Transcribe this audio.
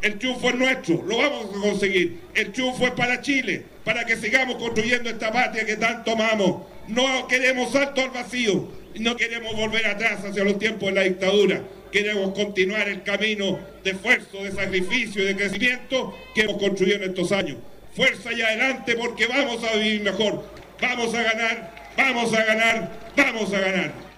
El triunfo es nuestro, lo vamos a conseguir. El triunfo es para Chile, para que sigamos construyendo esta patria que tanto amamos. No queremos salto al vacío, no queremos volver atrás hacia los tiempos de la dictadura. Queremos continuar el camino de esfuerzo, de sacrificio y de crecimiento que hemos construido en estos años. Fuerza y adelante, porque vamos a vivir mejor. Vamos a ganar, vamos a ganar, vamos a ganar.